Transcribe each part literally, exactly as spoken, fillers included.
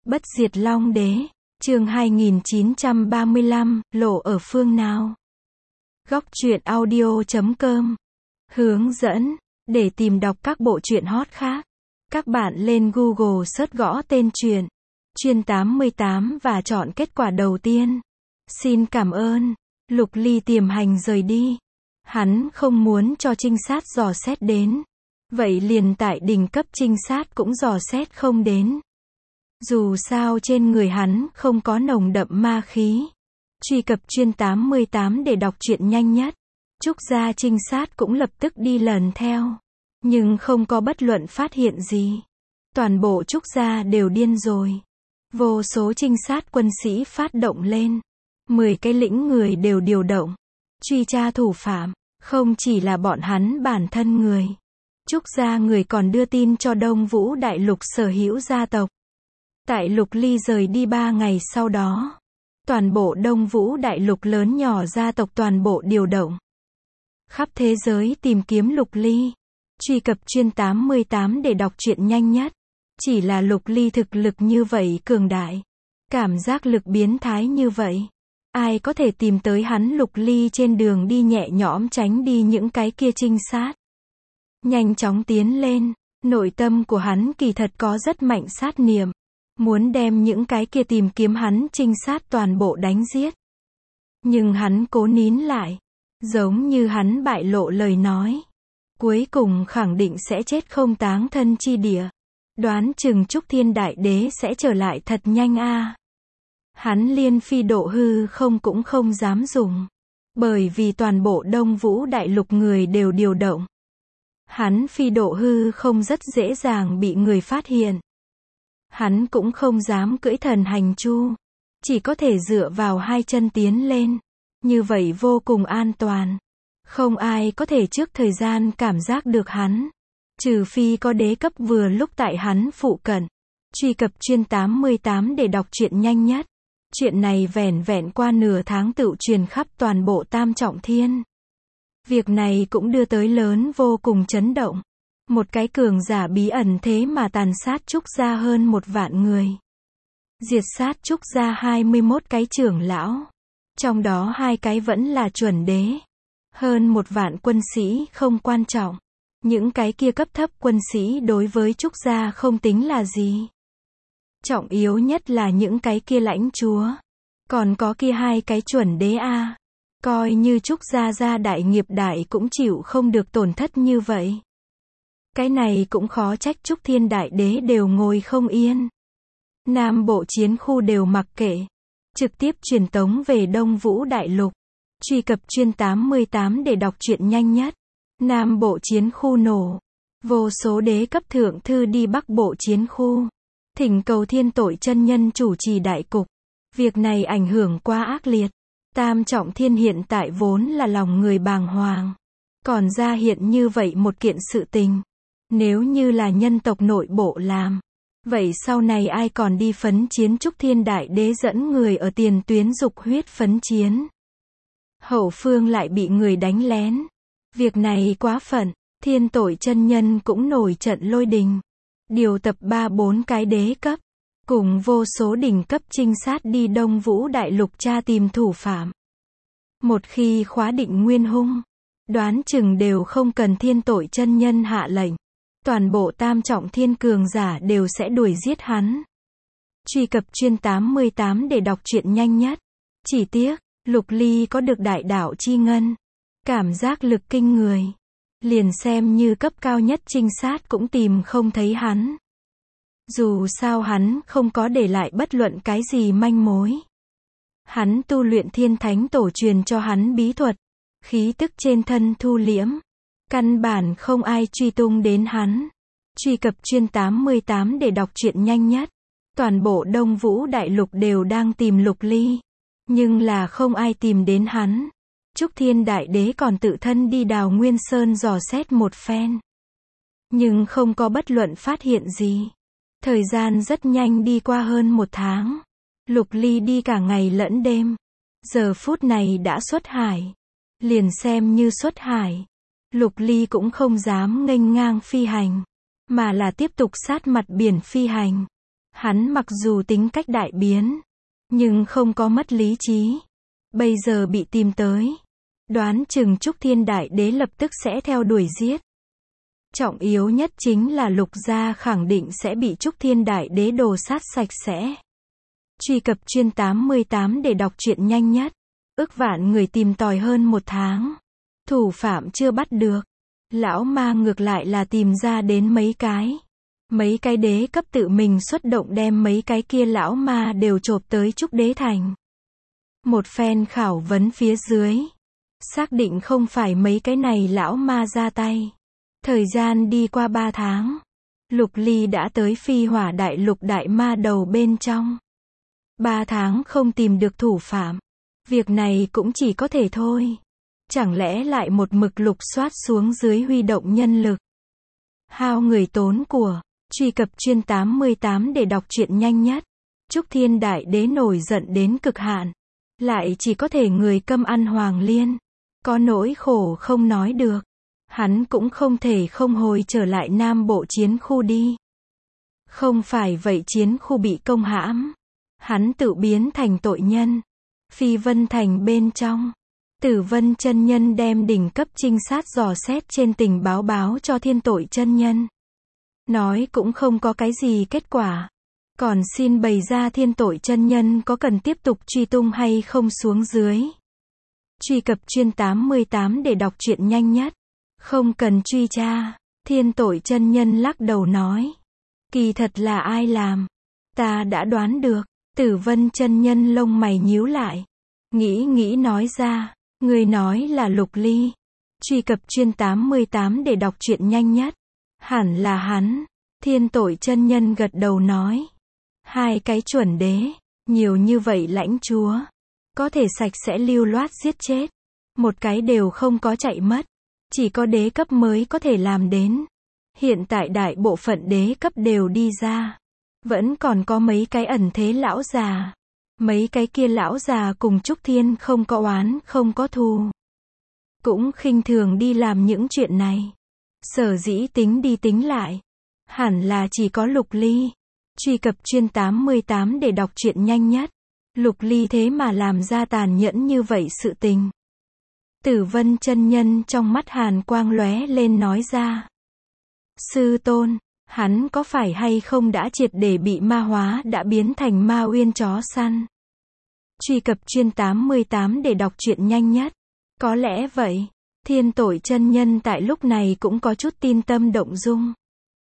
Bất diệt Long Đế, chương hai nghìn chín trăm ba mươi lăm, lộ ở phương nào? Góc truyện audio chấm com. Hướng dẫn, để tìm đọc các bộ truyện hot khác, các bạn lên Google search gõ tên truyện, Chuyên tám mươi tám và chọn kết quả đầu tiên. Xin cảm ơn. Lục Ly tiềm hành rời đi. Hắn không muốn cho trinh sát dò xét đến. Vậy liền tại đỉnh cấp trinh sát cũng dò xét không đến. Dù sao trên người hắn không có nồng đậm ma khí. Truy cập Chuyên tám mươi tám để đọc truyện nhanh nhất. Trúc gia trinh sát cũng lập tức đi lần theo. Nhưng không có bất luận phát hiện gì. Toàn bộ Trúc gia đều điên rồi. Vô số trinh sát quân sĩ phát động lên. Mười cái lĩnh người đều điều động. Truy tra thủ phạm. Không chỉ là bọn hắn bản thân người. Trúc gia người còn đưa tin cho Đông Vũ Đại Lục sở hữu gia tộc. Tại Lục Ly rời đi ba ngày sau đó. Toàn bộ Đông Vũ Đại Lục lớn nhỏ gia tộc toàn bộ điều động. Khắp thế giới tìm kiếm Lục Ly. Truy cập Chuyên tám mươi tám để đọc truyện nhanh nhất. Chỉ là Lục Ly thực lực như vậy cường đại. Cảm giác lực biến thái như vậy. Ai có thể tìm tới hắn? Lục Ly trên đường đi nhẹ nhõm tránh đi những cái kia trinh sát. Nhanh chóng tiến lên. Nội tâm của hắn kỳ thật có rất mạnh sát niệm. Muốn đem những cái kia tìm kiếm hắn trinh sát toàn bộ đánh giết. Nhưng hắn cố nín lại. Giống như hắn bại lộ lời nói. Cuối cùng khẳng định sẽ chết không táng thân chi địa. Đoán chừng Trúc Thiên Đại Đế sẽ trở lại thật nhanh a. À. Hắn liên phi độ hư không cũng không dám dùng. Bởi vì toàn bộ Đông Vũ Đại Lục người đều điều động. Hắn phi độ hư không rất dễ dàng bị người phát hiện. Hắn cũng không dám cưỡi thần hành chu. Chỉ có thể dựa vào hai chân tiến lên. Như vậy vô cùng an toàn. Không ai có thể trước thời gian cảm giác được hắn. Trừ phi có đế cấp vừa lúc tại hắn phụ cận. Truy cập Chuyên tám mươi tám để đọc truyện nhanh nhất. Chuyện này vẻn vẹn qua nửa tháng tựu truyền khắp toàn bộ Tam Trọng Thiên. Việc này cũng đưa tới lớn vô cùng chấn động. Một cái cường giả bí ẩn thế mà tàn sát Trúc gia hơn một vạn người. Diệt sát Trúc gia hai mươi mốt cái trưởng lão. Trong đó hai cái vẫn là chuẩn đế. Hơn một vạn quân sĩ không quan trọng. Những cái kia cấp thấp quân sĩ đối với Trúc gia không tính là gì. Trọng yếu nhất là những cái kia lãnh chúa. Còn có kia hai cái chuẩn đế a. À. Coi như Trúc gia gia đại nghiệp đại cũng chịu không được tổn thất như vậy. Cái này cũng khó trách Trúc Thiên Đại Đế đều ngồi không yên. Nam bộ chiến khu đều mặc kệ. Trực tiếp truyền tống về Đông Vũ Đại Lục. Truy cập Chuyên tám mươi tám để đọc truyện nhanh nhất. Nam bộ chiến khu nổ. Vô số đế cấp thượng thư đi Bắc bộ chiến khu. Thỉnh cầu Thiên Tội chân nhân chủ trì đại cục. Việc này ảnh hưởng quá ác liệt. Tam Trọng Thiên hiện tại vốn là lòng người bàng hoàng. Còn ra hiện như vậy một kiện sự tình. Nếu như là nhân tộc nội bộ làm. Vậy sau này ai còn đi phấn chiến? Trúc Thiên Đại Đế dẫn người ở tiền tuyến dục huyết phấn chiến. Hậu phương lại bị người đánh lén. Việc này quá phận. Thiên Tội chân nhân cũng nổi trận lôi đình. Điều tập ba bốn cái đế cấp. Cùng vô số đỉnh cấp trinh sát đi Đông Vũ Đại Lục tra tìm thủ phạm. Một khi khóa định nguyên hung. Đoán chừng đều không cần Thiên Tội chân nhân hạ lệnh. Toàn bộ Tam Trọng Thiên cường giả đều sẽ đuổi giết hắn. Truy cập Chuyên tám mươi tám để đọc truyện nhanh nhất. Chỉ tiếc, Lục Ly có được đại đạo chi ngân. Cảm giác lực kinh người. Liền xem như cấp cao nhất trinh sát cũng tìm không thấy hắn. Dù sao hắn không có để lại bất luận cái gì manh mối. Hắn tu luyện Thiên Thánh Tổ truyền cho hắn bí thuật. Khí tức trên thân thu liễm. Căn bản không ai truy tung đến hắn. Truy cập Chuyên tám mươi tám để đọc truyện nhanh nhất. Toàn bộ Đông Vũ Đại Lục đều đang tìm Lục Ly. Nhưng là không ai tìm đến hắn. Trúc Thiên Đại Đế còn tự thân đi Đào Nguyên Sơn dò xét một phen. Nhưng không có bất luận phát hiện gì. Thời gian rất nhanh đi qua hơn một tháng. Lục Ly đi cả ngày lẫn đêm. Giờ phút này đã xuất hải. Liền xem như xuất hải. Lục Ly cũng không dám nghênh ngang phi hành. Mà là tiếp tục sát mặt biển phi hành. Hắn mặc dù tính cách đại biến, nhưng không có mất lý trí. Bây giờ bị tìm tới, đoán chừng Trúc Thiên Đại Đế lập tức sẽ theo đuổi giết. Trọng yếu nhất chính là Lục gia khẳng định sẽ bị Trúc Thiên Đại Đế đồ sát sạch sẽ. Truy cập chuyên tám mươi tám để đọc truyện nhanh nhất. Ước vạn người tìm tòi hơn một tháng. Thủ phạm chưa bắt được. Lão ma ngược lại là tìm ra đến mấy cái. Mấy cái đế cấp tự mình xuất động đem mấy cái kia lão ma đều chộp tới Trúc Đế Thành. Một phen khảo vấn phía dưới. Xác định không phải mấy cái này lão ma ra tay. Thời gian đi qua ba tháng. Lục Ly đã tới Phi Hỏa Đại Lục đại ma đầu bên trong. Ba tháng không tìm được thủ phạm. Việc này cũng chỉ có thể thôi. Chẳng lẽ lại một mực lục soát xuống dưới huy động nhân lực. Hao người tốn của. Truy cập chuyên tám mươi tám để đọc truyện nhanh nhất. Trúc Thiên Đại Đế nổi giận đến cực hạn. Lại chỉ có thể người câm ăn hoàng liên. Có nỗi khổ không nói được. Hắn cũng không thể không hồi trở lại Nam Bộ chiến khu đi. Không phải vậy chiến khu bị công hãm. Hắn tự biến thành tội nhân. Phi Vân Thành bên trong. Tử Vân chân nhân đem đỉnh cấp trinh sát dò xét trên tình báo báo cho Thiên Tội chân nhân. Nói cũng không có cái gì kết quả. Còn xin bày ra Thiên Tội chân nhân có cần tiếp tục truy tung hay không xuống dưới. Truy cập chuyên tám mươi tám để đọc truyện nhanh nhất. Không cần truy tra. Thiên Tội chân nhân lắc đầu nói. Kỳ thật là ai làm? Ta đã đoán được. Tử Vân chân nhân lông mày nhíu lại. Nghĩ nghĩ nói ra. Người nói là Lục Ly. Truy cập chuyên tám mươi tám để đọc truyện nhanh nhất. Hẳn là hắn. Thiên Tội chân nhân gật đầu nói. Hai cái chuẩn đế. Nhiều như vậy lãnh chúa. Có thể sạch sẽ lưu loát giết chết. Một cái đều không có chạy mất. Chỉ có đế cấp mới có thể làm đến. Hiện tại đại bộ phận đế cấp đều đi ra. Vẫn còn có mấy cái ẩn thế lão già. Mấy cái kia lão già cùng Trúc Thiên không có oán, không có thù. Cũng khinh thường đi làm những chuyện này. Sở dĩ tính đi tính lại. Hẳn là chỉ có Lục Ly. Truy cập chuyên tám mươi tám để đọc truyện nhanh nhất. Lục Ly thế mà làm ra tàn nhẫn như vậy sự tình. Tử Vân chân nhân trong mắt hàn quang lóe lên nói ra. Sư tôn, hắn có phải hay không đã triệt để bị ma hóa đã biến thành ma uyên chó săn. Truy cập chuyên tám mươi tám để đọc truyện nhanh nhất. Có lẽ vậy. Thiên Tội chân nhân tại lúc này cũng có chút tin tâm động dung.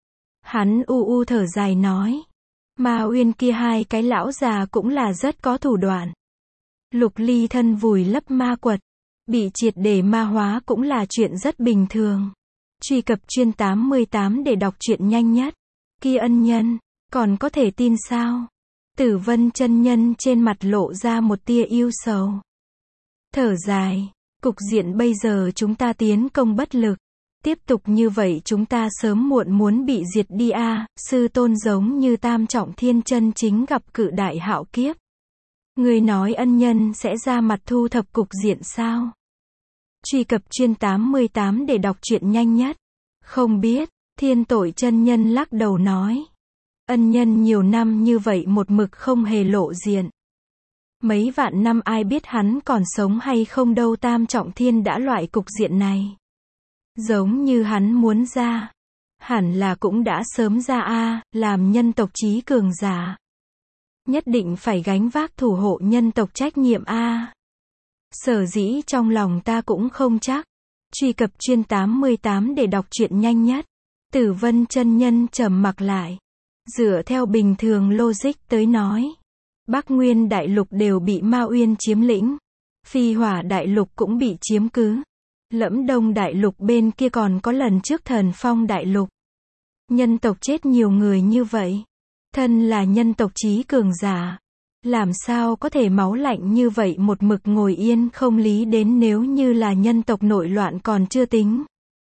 Hắn u u thở dài nói. Ma uyên kia hai cái lão già cũng là rất có thủ đoạn. Lục Ly thân vùi lấp ma quật. Bị triệt để ma hóa cũng là chuyện rất bình thường. Truy cập chuyên tám mươi tám để đọc truyện nhanh nhất. Kia ân nhân, còn có thể tin sao? Tử Vân chân nhân trên mặt lộ ra một tia yêu sầu. Thở dài, cục diện bây giờ chúng ta tiến công bất lực. Tiếp tục như vậy chúng ta sớm muộn muốn bị diệt đi a. À, sư tôn giống như tam trọng thiên chân chính gặp cự đại hạo kiếp. Người nói ân nhân sẽ ra mặt thu thập cục diện sao? Truy cập chuyên tám mươi tám để đọc truyện nhanh nhất. Không biết, Thiên Tội chân nhân lắc đầu nói. Ân nhân nhiều năm như vậy một mực không hề lộ diện. Mấy vạn năm ai biết hắn còn sống hay không đâu. Tam trọng thiên đã loại cục diện này. Giống như hắn muốn ra. Hẳn là cũng đã sớm ra a. À, làm nhân tộc trí cường giả. Nhất định phải gánh vác thủ hộ nhân tộc trách nhiệm a. À. Sở dĩ trong lòng ta cũng không chắc. Truy cập chuyên tám mươi tám để đọc truyện nhanh nhất. Tử Vân chân nhân trầm mặc lại. Dựa theo bình thường logic tới nói. Bắc Nguyên Đại Lục đều bị Ma Uyên chiếm lĩnh. Phi Hỏa Đại Lục cũng bị chiếm cứ. Lẫm Đông Đại Lục bên kia còn có lần trước Thần Phong Đại Lục. Nhân tộc chết nhiều người như vậy. Thân là nhân tộc trí cường giả. Làm sao có thể máu lạnh như vậy một mực ngồi yên không lý đến nếu như là nhân tộc nội loạn còn chưa tính.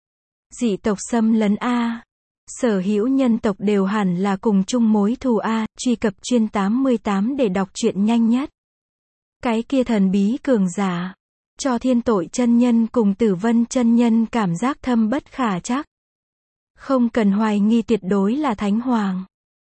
Dị tộc xâm lấn A. Sở hữu nhân tộc đều hẳn là cùng chung mối thù A. Truy cập chuyên tám mươi tám để đọc truyện nhanh nhất. Cái kia thần bí cường giả. Cho Thiên Tội chân nhân cùng Tử Vân chân nhân cảm giác thâm bất khả trắc. Không cần hoài nghi tuyệt đối là Thánh Hoàng.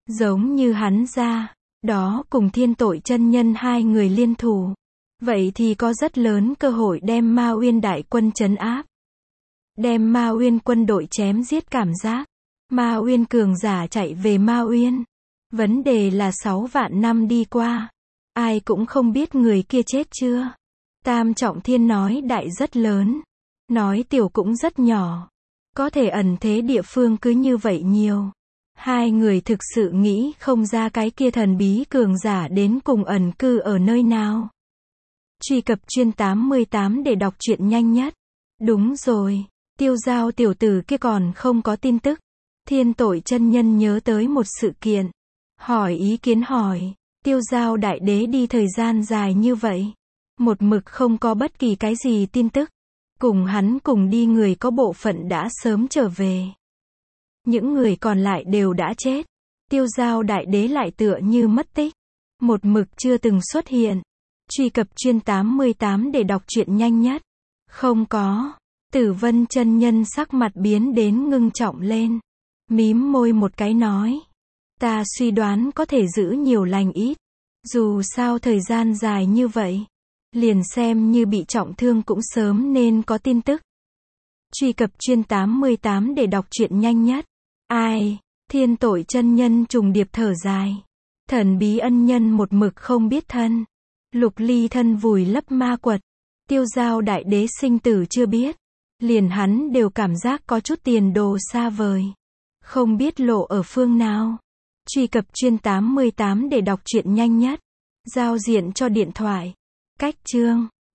Giống như hắn ra, đó cùng Thiên Tội chân nhân hai người liên thủ. Vậy thì có rất lớn cơ hội đem Ma Uyên đại quân trấn áp. Đem Ma Uyên quân đội chém giết cảm giác. Ma Uyên cường giả chạy về Ma Uyên. Vấn đề là sáu vạn năm đi qua. Ai cũng không biết người kia chết chưa. Tam Trọng Thiên nói đại rất lớn. Nói tiểu cũng rất nhỏ. Có thể ẩn thế địa phương cứ như vậy nhiều. Hai người thực sự nghĩ không ra cái kia thần bí cường giả đến cùng ẩn cư ở nơi nào. Truy cập chuyên tám mươi tám để đọc truyện nhanh nhất. Đúng rồi, Tiêu Giao tiểu tử kia còn không có tin tức. Thiên Tội chân nhân nhớ tới một sự kiện. Hỏi ý kiến hỏi, Tiêu Giao đại đế đi thời gian dài như vậy. Một mực không có bất kỳ cái gì tin tức. Cùng hắn cùng đi người có bộ phận đã sớm trở về. Những người còn lại đều đã chết. Tiêu Giao đại đế lại tựa như mất tích. Một mực chưa từng xuất hiện. Truy cập chuyên tám mươi tám để đọc truyện nhanh nhất. Không có. Tử Vân chân nhân sắc mặt biến đến ngưng trọng lên. Mím môi một cái nói. Ta suy đoán có thể giữ nhiều lành ít. Dù sao thời gian dài như vậy. Liền xem như bị trọng thương cũng sớm nên có tin tức. Truy cập chuyên tám mươi tám để đọc truyện nhanh nhất. Ai? Thiên Tội chân nhân trùng điệp thở dài. Thần bí ân nhân một mực không biết thân. Lục ly thân vùi lấp ma quật. Tiêu Giao đại đế sinh tử chưa biết. Liền hắn đều cảm giác có chút tiền đồ xa vời. Không biết lộ ở phương nào. Truy cập chuyên tám mươi tám để đọc truyện nhanh nhất. Giao diện cho điện thoại. Cách chương